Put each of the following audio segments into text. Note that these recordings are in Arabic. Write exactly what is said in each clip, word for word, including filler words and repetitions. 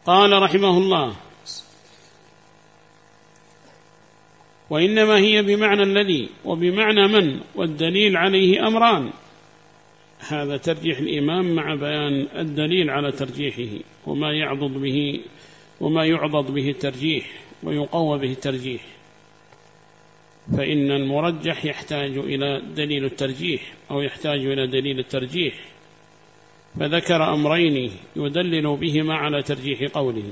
قال رحمه الله: وإنما هي بمعنى الذي وبمعنى من، والدليل عليه أمران. هذا ترجيح الإمام مع بيان الدليل على ترجيحه وما يعضد به وما يعضد به الترجيح ويقوى به الترجيح. فإن المرجح يحتاج إلى دليل الترجيح أو يحتاج إلى دليل الترجيح، فذكر أمرين يدلل بهما على ترجيح قوله.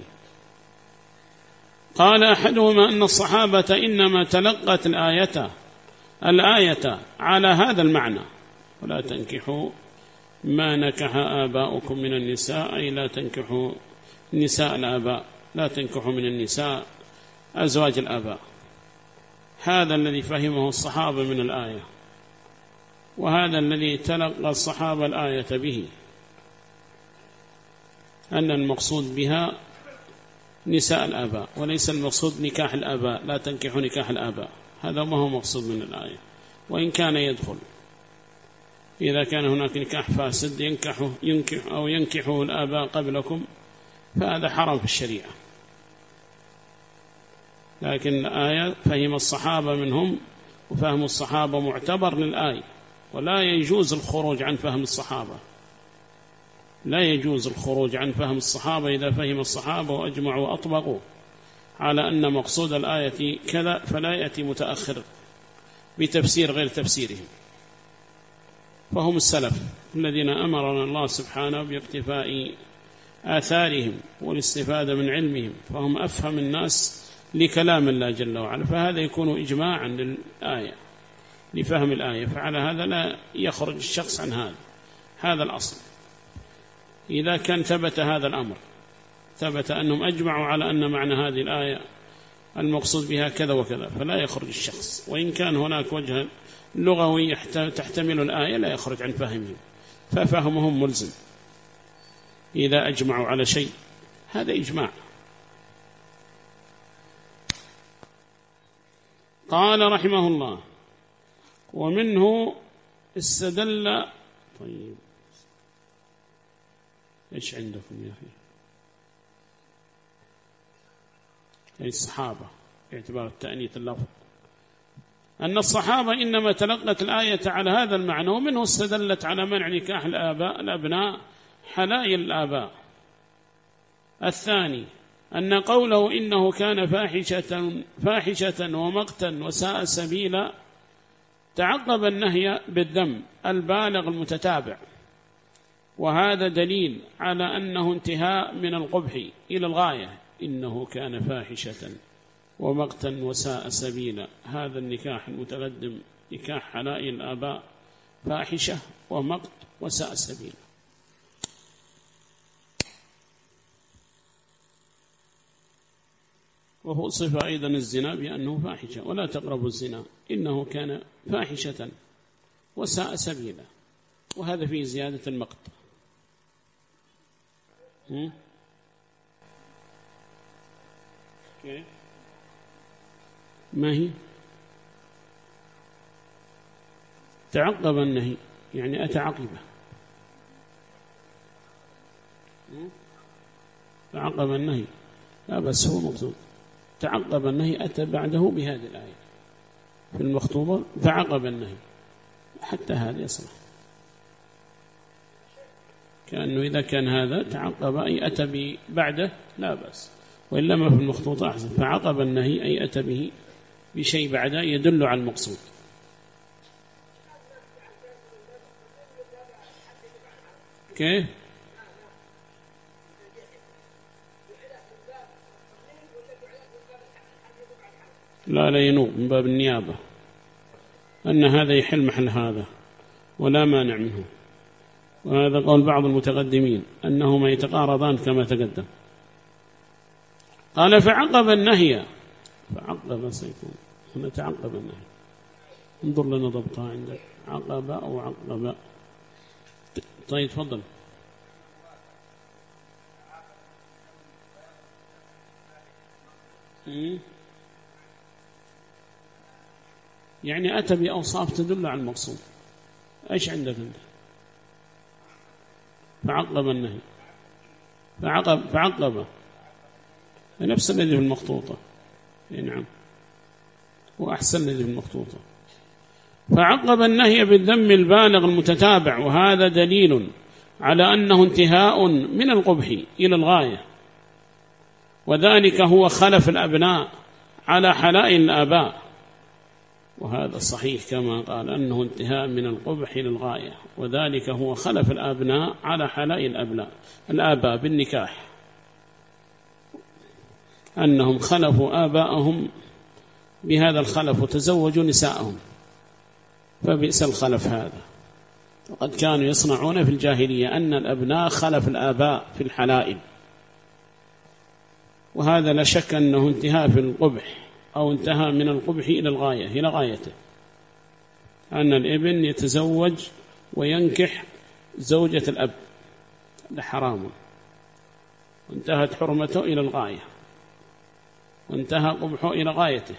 قال: أحدهما أن الصحابة إنما تلقت الآية الآية على هذا المعنى: ولا تنكحوا ما نكح آباؤكم من النساء، أي لا تنكحوا نساء الآباء، لا تنكحوا من النساء أزواج الآباء. هذا الذي فهمه الصحابة من الآية، وهذا الذي تلقى الصحابة الآية به، أن المقصود بها نساء الآباء، وليس المقصود نكاح الآباء، لا تنكحوا نكاح الآباء. هذا ما هو مقصود من الآية، وإن كان يدخل إذا كان هناك نكاح فاسد ينكحه ينكح أو ينكحه الآباء قبلكم، فهذا حرام في الشريعة. لكن الآية فهم الصحابة منهم، وفهم الصحابة معتبر للآية، ولا يجوز الخروج عن فهم الصحابة، لا يجوز الخروج عن فهم الصحابة. إذا فهم الصحابة وأجمعوا وأطبقوا على أن مقصود الآية كذا، فلا يأتي متأخر بتفسير غير تفسيرهم. فهم السلف الذين أمرنا الله سبحانه باقتفاء آثارهم والاستفادة من علمهم، فهم أفهم الناس لكلام الله جل وعلا، فهذا يكون إجماعا للآية لفهم الآية. فعلى هذا لا يخرج الشخص عن هذا هذا الأصل. إذا كان ثبت هذا الأمر، ثبت أنهم أجمعوا على أن معنى هذه الآية المقصود بها كذا وكذا، فلا يخرج الشخص، وإن كان هناك وجه لغوي تحتمل الآية لا يخرج عن فهمهم، ففهمهم ملزم إذا أجمعوا على شيء، هذا إجماع. قال رحمه الله: ومنه استدل. طيب إيش عندكم يا أخي؟ أي الصحابة باعتبار التأنيث اللفظ، أن الصحابة إنما تلقت الآية على هذا المعنى، ومنه استدلت على منع نكاح الآباء الأبناء حلائل الآباء. الثاني أن قوله إنه كان فاحشة, فاحشة ومقتا وساء سبيلا تعقب النهي بالذم البالغ المتتابع، وهذا دليل على أنه انتهاء من القبح إلى الغاية. إنه كان فاحشة ومقتا وساء سبيلا، هذا النكاح المتقدم نكاح حلائل الآباء فاحشة ومقت وساء سبيلا. وهو صفة أيضا الزنا بأنه فاحشة، ولا تقربوا الزنا إنه كان فاحشة وساء سبيلا، وهذا فيه زيادة المقت. كيف؟ ما هي؟ تعقب النهي يعني أتى عقبه، تعقب النهي لا بس هو مقصود تعقب النهي، أتى بعده بهذه الآية في المخطوبة تعقب النهي، حتى هذا يصلح، كأنه إذا كان هذا تعقب أي أتى بعده لا بأس، وإلا ما في المخطوطة أحسن. فعقب النهي أي أتى به بشيء بعده يدل على المقصود. كيف؟ لا لا ينوب من باب النيابة، أن هذا يحل محل هذا ولا مانع منه، وهذا قول بعض المتقدمين أنهما يتقارضان كما تقدم. قال: فعقب النهي، فعقب سيكون هنا تعقب النهي. انظر لنا ضبطها عندك، عقب أو عقب. طيب تفضل. يعني أتى بأوصاف تدل على المقصود. إيش عندك أنت؟ فعقب النهي، فعقب فعقب نفس الذي في المخطوطة. نعم، وأحسن الذي في المخطوطة. فعقب النهي بالذم البالغ المتتابع، وهذا دليل على أنه انتهاء من القبح إلى الغاية، وذلك هو خلف الأبناء على حلائل الآباء، وهذا صحيح كما قال أنه انتهاء من القبح إلى الغاية، وذلك هو خلف الأبناء على حلائل الأبناء الآباء بالنكاح، أنهم خلفوا آباءهم بهذا الخلف وتزوجوا نساءهم، فبئس الخلف هذا. وقد كانوا يصنعون في الجاهلية أن الأبناء خلف الآباء في الحلائل، وهذا لا شك أنه انتهاء في القبح، أو انتهى من القبح إلى الغاية إلى غايته، أن الابن يتزوج وينكح زوجة الأب، هذا حرام، وانتهت حرمته إلى الغاية، وانتهى قبحه إلى غايته.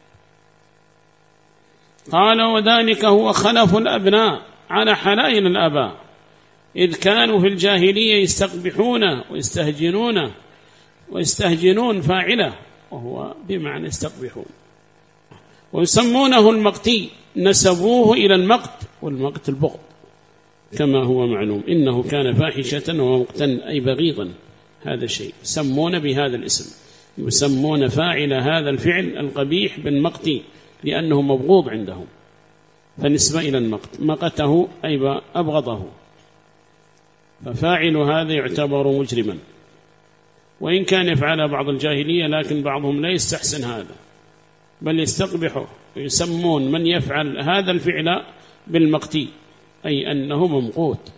قال وذلك هو خلف الأبناء على حلائل الآباء، إذ كانوا في الجاهلية يستقبحون ويستهجنون ويستهجنون فاعله، وهو بمعنى يستقبحون، ويسمونه المقتي، نسبوه إلى المقت، والمقت البغض كما هو معلوم، إنه كان فاحشة ومقتا أي بغيضا، هذا الشيء يسمون بهذا الاسم، يسمون فاعل هذا الفعل القبيح بالمقتي لأنه مبغوض عندهم، فنسبة إلى المقت، مقته أي أبغضه، ففاعل هذا يعتبر مجرما، وإن كان يفعل بعض الجاهلية لكن بعضهم لا يستحسن هذا، بل يستقبحه، ويسمون من يفعل هذا الفعل بالمقتي، أي أنه ممقوت.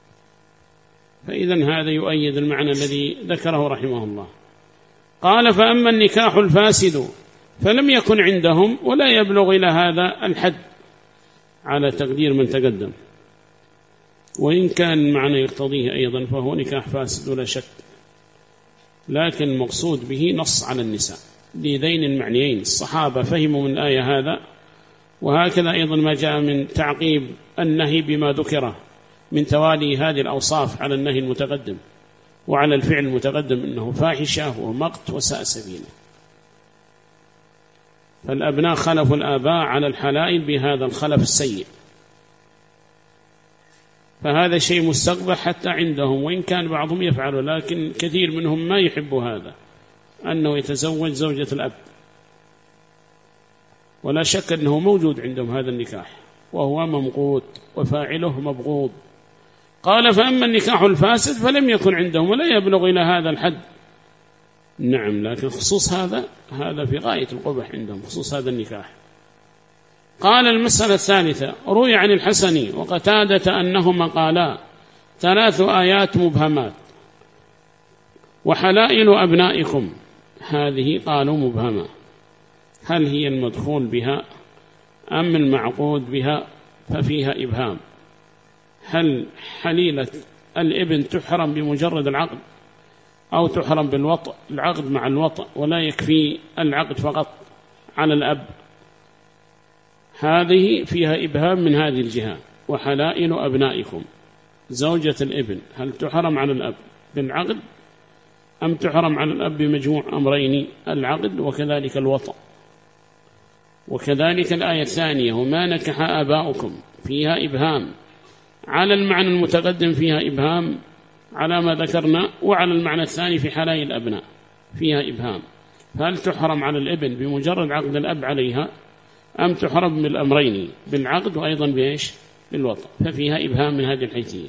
فإذن هذا يؤيد المعنى الذي ذكره رحمه الله. قال فأما النكاح الفاسد فلم يكن عندهم ولا يبلغ إلى هذا الحد على تقدير من تقدم، وإن كان معنى يقتضيه أيضا فهو نكاح فاسد ولا شك، لكن المقصود به نص على النساء لذين المعنيين. الصحابة فهموا من الآية هذا، وهكذا أيضا ما جاء من تعقيب النهي بما ذكره من توالي هذه الأوصاف على النهي المتقدم وعلى الفعل المتقدم، إنه فاحشة ومقت وساء سبيله. فالأبناء خلفوا الآباء على الحلائل بهذا الخلف السيء، فهذا شيء مستقبح حتى عندهم، وإن كان بعضهم يفعله، لكن كثير منهم ما يحب هذا، أنه يتزوج زوجة الأب، ولا شك أنه موجود عندهم هذا النكاح، وهو ممقوت وفاعله مبغوض. قال فأما النكاح الفاسد فلم يكن عندهم ولا يبلغ إلى هذا الحد. نعم، لكن خصوص هذا هذا في غاية القبح عندهم، خصوص هذا النكاح. قال المسألة الثالثة، روي عن الحسن وقتادة أنهما قالا ثلاث آيات مبهمات وحلائل أبنائكم، هذه قالوا مبهمة، هل هي المدخول بها أم المعقود بها؟ ففيها إبهام. هل حليلة الابن تحرم بمجرد العقد أو تحرم بالوطء، العقد مع الوطء ولا يكفي العقد فقط على الأب؟ هذه فيها إبهام من هذه الجهة. وحلائل أبنائكم، زوجة الابن هل تحرم على الأب بالعقد أم تحرم على الأب بمجموع أمرين، العقد وكذلك الوطء؟ وكذلك الآية الثانية وما نكح آباؤكم، فيها إبهام على المعنى المتقدم، فيها إبهام على ما ذكرنا، وعلى المعنى الثاني في حلائل الأبناء فيها إبهام، فهل تحرم على الابن بمجرد عقد الأب عليها أم تحرم بالأمرين، بالعقد وأيضا بإيش بالوطء؟ ففيها إبهام من هذه الحيثية.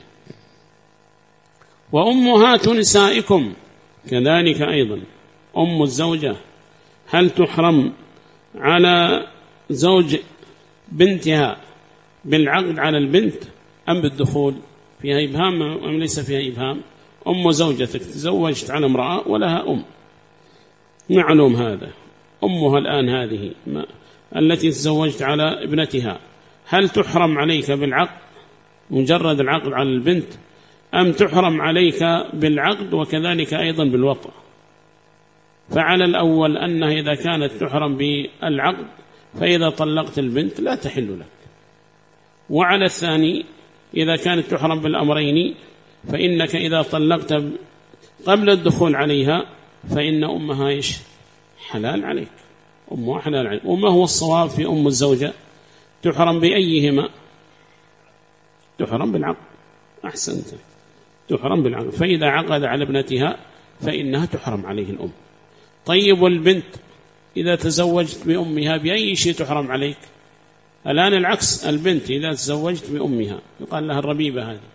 وأمهات نسائكم، كذلك أيضا أم الزوجة هل تحرم على زوج بنتها بالعقد على البنت أم بالدخول؟ فيها إبهام أم ليس فيها إبهام؟ أم زوجتك تزوجت على امرأة ولها أم، معلوم هذا، أمها الآن هذه التي تزوجت على ابنتها، هل تحرم عليك بالعقد مجرد العقد على البنت أم تحرم عليك بالعقد وكذلك أيضا بالوطء؟ فعلى الأول أنها إذا كانت تحرم بالعقد فإذا طلقت البنت لا تحل لك، وعلى الثاني إذا كانت تحرم بالأمرين فإنك إذا طلقت قبل الدخول عليها فإن أمها إيش حلال عليك، أمها حلال عليك. وما هو الصواب في أم الزوجة؟ تحرم بأيهما؟ تحرم بالعقد. أحسنت، تحرم بالعقد. فإذا عقد على ابنتها فإنها تحرم عليه الأم. طيب والبنت إذا تزوجت بأمها بأي شيء تحرم عليك؟ الآن العكس، البنت إذا تزوجت بأمها يقال لها الربيبة هذه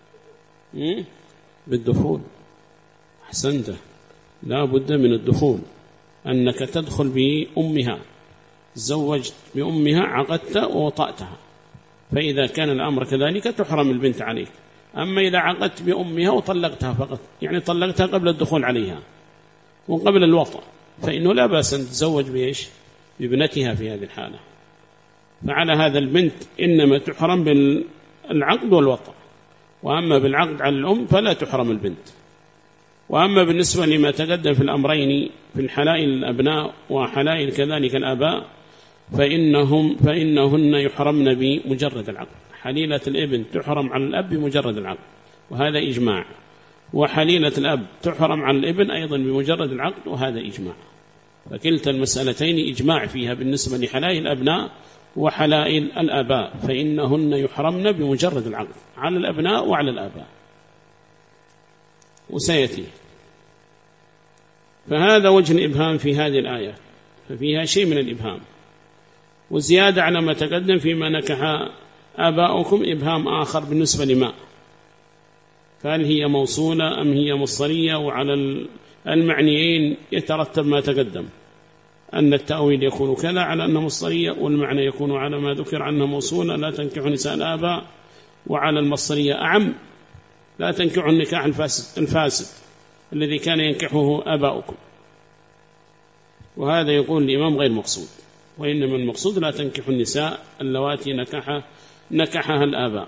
بالدخول. أحسنت، لا بد من الدخول، أنك تدخل بأمها، تزوجت بأمها، عقدت ووطأتها، فإذا كان الأمر كذلك تحرم البنت عليك. أما إذا عقدت بأمها وطلقتها فقط، يعني طلقتها قبل الدخول عليها وقبل الوطأ، فإنه لا بأس أن تتزوج بإيش بابنتها في هذه الحالة. فعلى هذا البنت إنما تحرم بالعقد والوطأ، وأما بالعقد على الأم فلا تحرم البنت. وأما بالنسبة لما تقدم في الأمرين في الحلائل الأبناء وحلائل كذلك الآباء فإنهم فإنهن يحرمن بمجرد العقد. حليلة الابن تحرم على الأب بمجرد العقد، وهذا إجماع، وحليلة الأب تحرم على الابن أيضا بمجرد العقد، وهذا إجماع. فكلتا المسألتين إجماع فيها بالنسبة لحلائل الأبناء وحلائل الآباء، فإنهن يحرمن بمجرد العقد على الأبناء وعلى الآباء، وسيأتي. فهذا وجه الإبهام في هذه الآية، ففيها شيء من الإبهام، وزيادة على ما تقدم فيما نكح آباؤكم إبهام آخر بالنسبة لما، فهل هي موصولة أم هي مصدرية؟ وعلى المعنيين يترتب ما تقدم، أن التأويل يكون كذا على أنها مصدرية، والمعنى يكون على ما ذكر عنها موصولة لا تنكح نساء الآباء، وعلى المصدرية أعم لا تنكحوا النكاح الفاسد, الفاسد الذي كان ينكحه آباؤكم. وهذا يقول الإمام غير مقصود، وإنما المقصود لا تنكحوا النساء اللواتي نكح نكحها الآباء.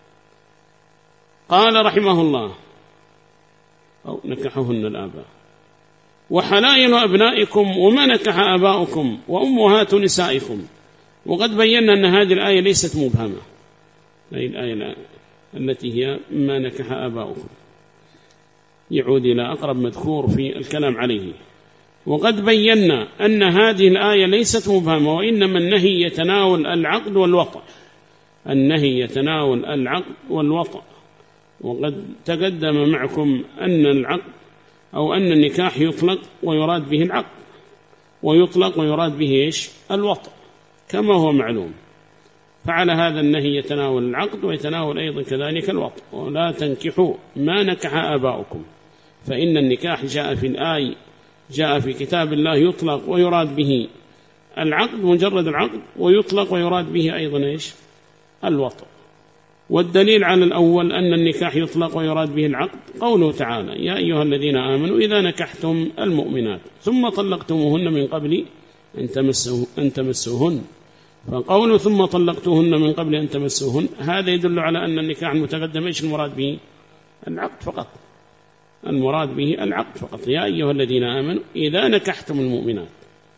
قال رحمه الله أو نكحهن الآباء. وحلائل أبنائكم وما نكح آباؤكم وأمهات نسائكم. وقد بينا أن هذه الآية ليست مبهمة، هذه الآية التي هي ما نكح آباؤكم يعود إلى أقرب مذكور في الكلام عليه. وقد بينا أن هذه الآية ليست مبهمة، وإنما النهي يتناول العقد والوطأ، النهي يتناول العقد والوطأ. وقد تقدم معكم أن العقد أو أن النكاح يطلق ويراد به العقد، ويطلق ويراد به إيش الوطأ كما هو معلوم. فعلى هذا النهي يتناول العقد ويتناول أيضا كذلك الوطأ. ولا تنكحوا ما نكح آباؤكم، فإن النكاح جاء في الآية جاء في كتاب الله يطلق ويراد به العقد مجرد العقد، ويطلق ويراد به أيضا إيش الوطأ. والدليل على الأول أن النكاح يطلق ويراد به العقد قوله تعالى يا أيها الذين آمنوا إذا نكحتم المؤمنات ثم طلقتموهن من قبل أن تمسوهن, أن تمسوهن. فقوله ثم طلقتوهن من قبل أن تمسوهن هذا يدل على أن النكاح المتقدم إيش المراد به العقد فقط، المراد به العقد فقط. يا أيها الذين آمنوا إذا نكحتم المؤمنات،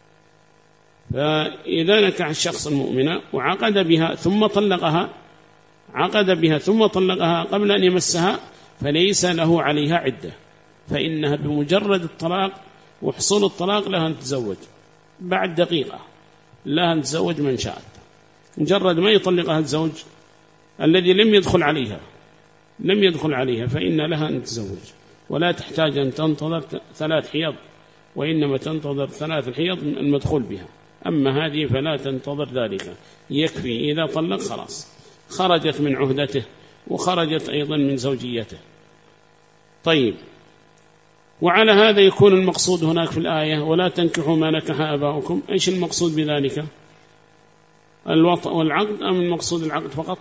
فإذا نكح الشخص المؤمنة وعقد بها ثم طلقها عقد بها ثم طلقها قبل أن يمسها فليس له عليها عدة، فإنها بمجرد الطلاق وحصول الطلاق لها أن تتزوج بعد دقيقة، لها أن تتزوج من شاءت، مجرد ما يطلقها الزوج الذي لم يدخل عليها لم يدخل عليها فإن لها أن تتزوج، ولا تحتاج أن تنتظر ثلاث حيض، وإنما تنتظر ثلاث حيض المدخول بها. أما هذه فلا تنتظر ذلك، يكفي إذا طلق خلاص خرجت من عهدته وخرجت أيضا من زوجيته. طيب، وعلى هذا يكون المقصود هناك في الآية ولا تنكحوا ما نكح آباؤكم، إيش المقصود بذلك؟ الوطأ والعقد أم المقصود العقد فقط؟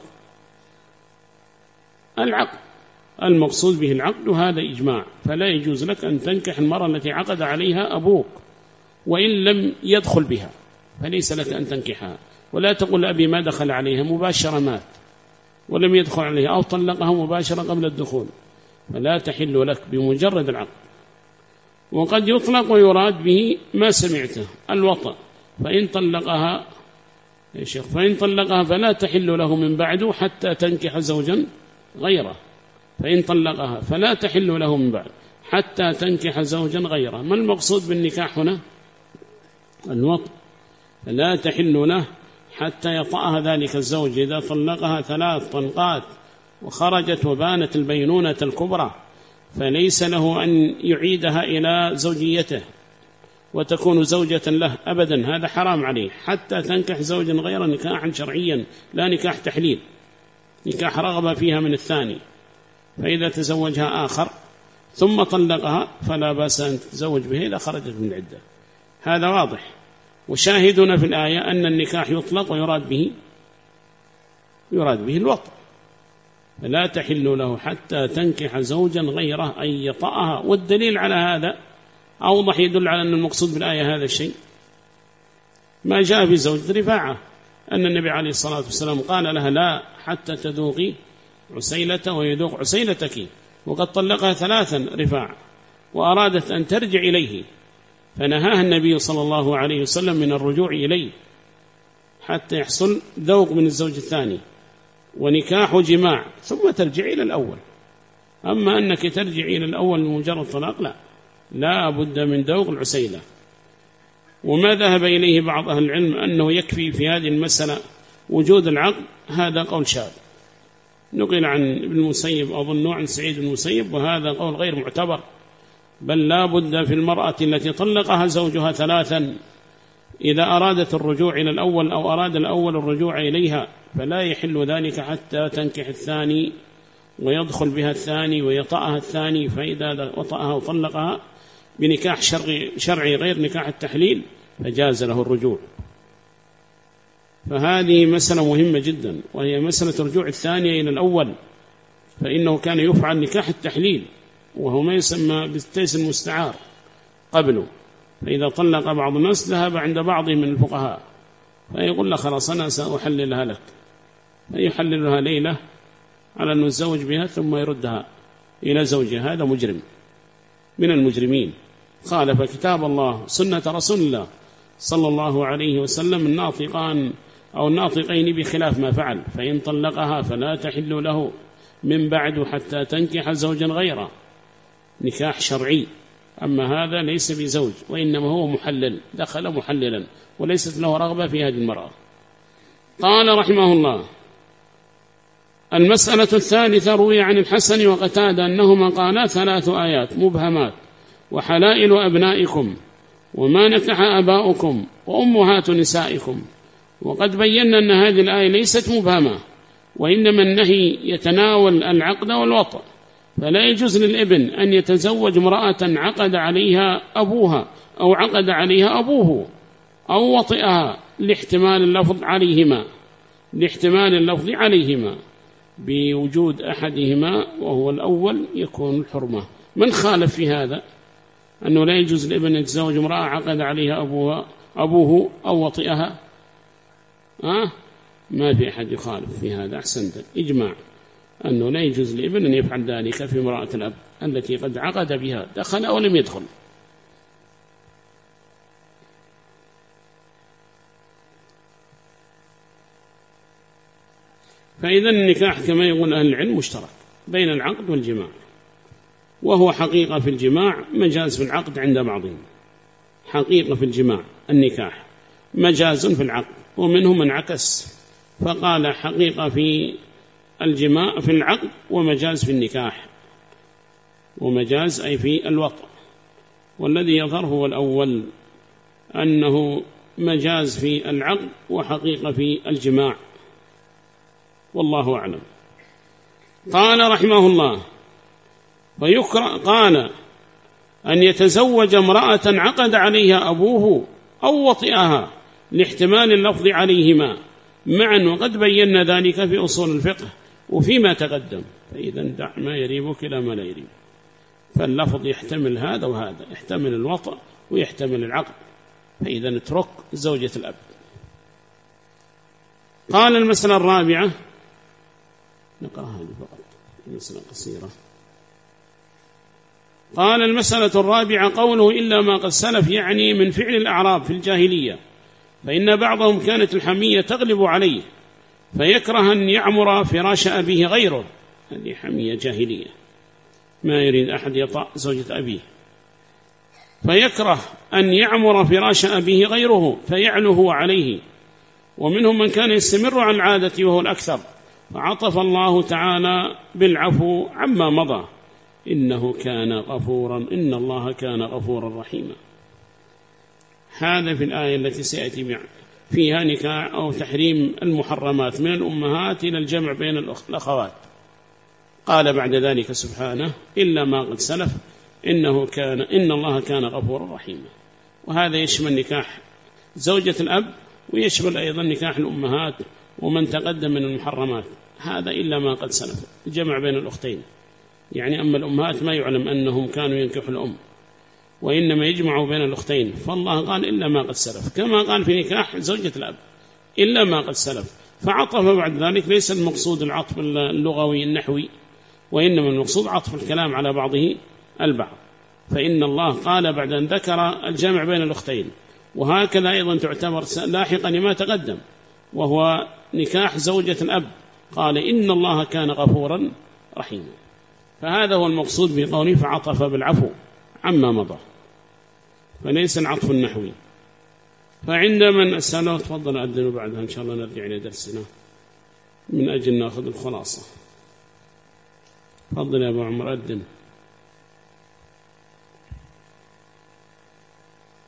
العقد، المقصود به العقد، وهذا إجماع. فلا يجوز لك أن تنكح المرأة التي عقد عليها أبوك وإن لم يدخل بها، فليس لك أن تنكحها. ولا تقول أبي ما دخل عليها مباشرة مات ولم يدخل عليها، أو طلقها مباشرة قبل الدخول، فلا تحل لك بمجرد العقد. وقد يطلق ويراد به ما سمعته الوطأ، فإن طلقها يا شيخ فإن طلقها فلا تحل له من بعده حتى تنكح زوجا غيره، فإن طلقها فلا تحل له من بعد حتى تنكح زوجا غيره. ما المقصود بالنكاح هنا؟ الوطء. لا تحل له حتى يطأها ذلك الزوج. إذا طلقها ثلاث طلقات وخرجت وبانت البينونة الكبرى فليس له أن يعيدها إلى زوجيته وتكون زوجة له أبدا، هذا حرام عليه حتى تنكح زوجا غير نكاحا شرعيا، لا نكاح تحليل، نكاح رغبة فيها من الثاني. فإذا تزوجها آخر ثم طلقها فلا بأس أن تتزوج به إذا خرجت من العدة. هذا واضح. وشاهدنا في الآية أن النكاح يطلق ويراد به يراد به الوطء. فلا تحل له حتى تنكح زوجا غيره أن يطأها. والدليل على هذا أوضح يدل على أن المقصود بالآية هذا الشيء ما جاء في زوج رفاعة أن النبي عليه الصلاة والسلام قال لها لا حتى تذوقي عسيلة ويذوق عسيلتك، وقد طلقها ثلاثا رفاعة وأرادت أن ترجع إليه فنهاها النبي صلى الله عليه وسلم من الرجوع إليه حتى يحصل ذوق من الزوج الثاني ونكاح جماع ثم ترجع إلى الأول. أما أنك ترجع إلى الأول بمجرد طلاق لا، لا بد من ذوق العسيلة. وما ذهب إليه بعض أهل العلم أنه يكفي في هذه المسألة وجود العقد، هذا قول شاذ نقل عن ابن المسيب أظن عن سعيد بن المسيب، وهذا قول غير معتبر، بل لا بد في المرأة التي طلقها زوجها ثلاثا إذا أرادت الرجوع إلى الأول أو أراد الأول الرجوع إليها فلا يحل ذلك حتى تنكح الثاني ويدخل بها الثاني ويطأها الثاني. فإذا وطأها وطلقها بنكاح شرعي, شرعي غير نكاح التحليل فجاز له الرجوع. فهذه مسألة مهمة جدا، وهي مسألة رجوع الثانية إلى الأول، فإنه كان يفعل نكاح التحليل وهو ما يسمى بالتيس المستعار قبله. فإذا طلق بعض الناس ذهب عند بعض من الفقهاء فيقول له خلاص أنا سأحللها لك، فيحللها ليلة على أن يتزوج بها ثم يردها إلى زوجها. هذا مجرم من المجرمين، خالف كتاب الله سنة رسول الله صلى الله عليه وسلم الناطقان أو الناطقين بخلاف ما فعل. فإن طلقها فلا تحل له من بعد حتى تنكح زوجا غيره، نكاح شرعي. أما هذا ليس بزوج وإنما هو محلل، دخل محللا وليست له رغبة في هذه المرأة. قال رحمه الله: المسألة الثالثة روي عن الحسن وقتادة أنهما قالا ثلاث آيات مبهمات: وحلائل أبنائكم، وما نكح آباؤكم، وأمهات نسائكم. وقد بينا أن هذه الآية ليست مبهمة، وإنما النهي يتناول العقد والوطء، فلا يجوز للابن أن يتزوج امرأة عقد عليها أبوها أو عقد عليها أبوه أو وطئها لاحتمال اللفظ عليهما لاحتمال اللفظ عليهما بوجود أحدهما وهو الأول يكون الحرمة. من خالف في هذا أنه لا يجوز للابن أن يتزوج امرأة عقد عليها أبوها أبوه أو وطئها؟ أه؟ ما في أحد يخالف في هذا. أحسنت، إجماع أنه لا يجوز لابن أن يفعل ذلك في امرأة الأب التي قد عقد بها، دخل أو لم يدخل. فإذا النكاح كما يقول أهل العلم مشترك بين العقد والجماع، وهو حقيقة في الجماع مجاز في العقد عند بعضهم. حقيقة في الجماع النكاح مجاز في العقد، ومنهم من عكس فقال حقيقة في الجماع في العقد ومجاز في النكاح، ومجاز أي في الوطء. والذي يظهر هو الأول أنه مجاز في العقد وحقيقة في الجماع، والله أعلم. قال رحمه الله: ويكره قال أن يتزوج امرأة عقد عليها أبوه أو وطئها لاحتمال اللفظ عليهما معا، وقد بينا ذلك في أصول الفقه وفيما تقدم. فإذا دع ما يريبك إلى ما لا يريب، فاللفظ يحتمل هذا وهذا، يحتمل الوطء ويحتمل العقد، فإذا نترك زوجة الأب. قال المسألة الرابعة، نقرأ هذه فقط مسألة قصيرة. قال المسألة الرابعة قوله إلا ما قد سلف، يعني من فعل الأعراب في الجاهلية، فإن بعضهم كانت الحمية تغلب عليه فيكره أن يعمر فراش أبيه غيره، هذه حمية جاهلية. ما يريد أحد يطأ زوجة أبيه، فيكره أن يعمر فراش أبيه غيره فيعله عليه. ومنهم من كان يستمر على العادة وهو الأكثر، فعطف الله تعالى بالعفو عما مضى، إنه كان غفورا، إن الله كان غفورا رحيما. هذا في الآية التي سيأتي فيها نكاح أو تحريم المحرمات من الأمهات إلى الجمع بين الأخوات. قال بعد ذلك سبحانه إلا ما قد سلف إنه كان إن الله كان غفورا رحيما. وهذا يشمل نكاح زوجة الأب، ويشمل أيضا نكاح الأمهات ومن تقدم من المحرمات، هذا إلا ما قد سلف، الجمع بين الأختين. يعني أما الأمهات ما يعلم أنهم كانوا ينكحوا الأم، وإنما يجمعوا بين الأختين، فالله قال إلا ما قد سلف، كما قال في نكاح زوجة الأب إلا ما قد سلف. فعطف بعد ذلك، ليس المقصود العطف اللغوي النحوي، وإنما المقصود عطف الكلام على بعضه البعض. فإن الله قال بعد أن ذكر الجمع بين الأختين، وهكذا أيضا تعتبر لاحقا لما تقدم وهو نكاح زوجة الأب، قال إن الله كان غفورا رحيما. فهذا هو المقصود بقوله فعطف بالعفو عما مضى، فليس العطف النحوي. فعند من أسأله تفضل أذن، بعدها إن شاء الله نرجع إلى درسنا من أجل نأخذ الخلاصة. تفضل يا أبو عمر أذن.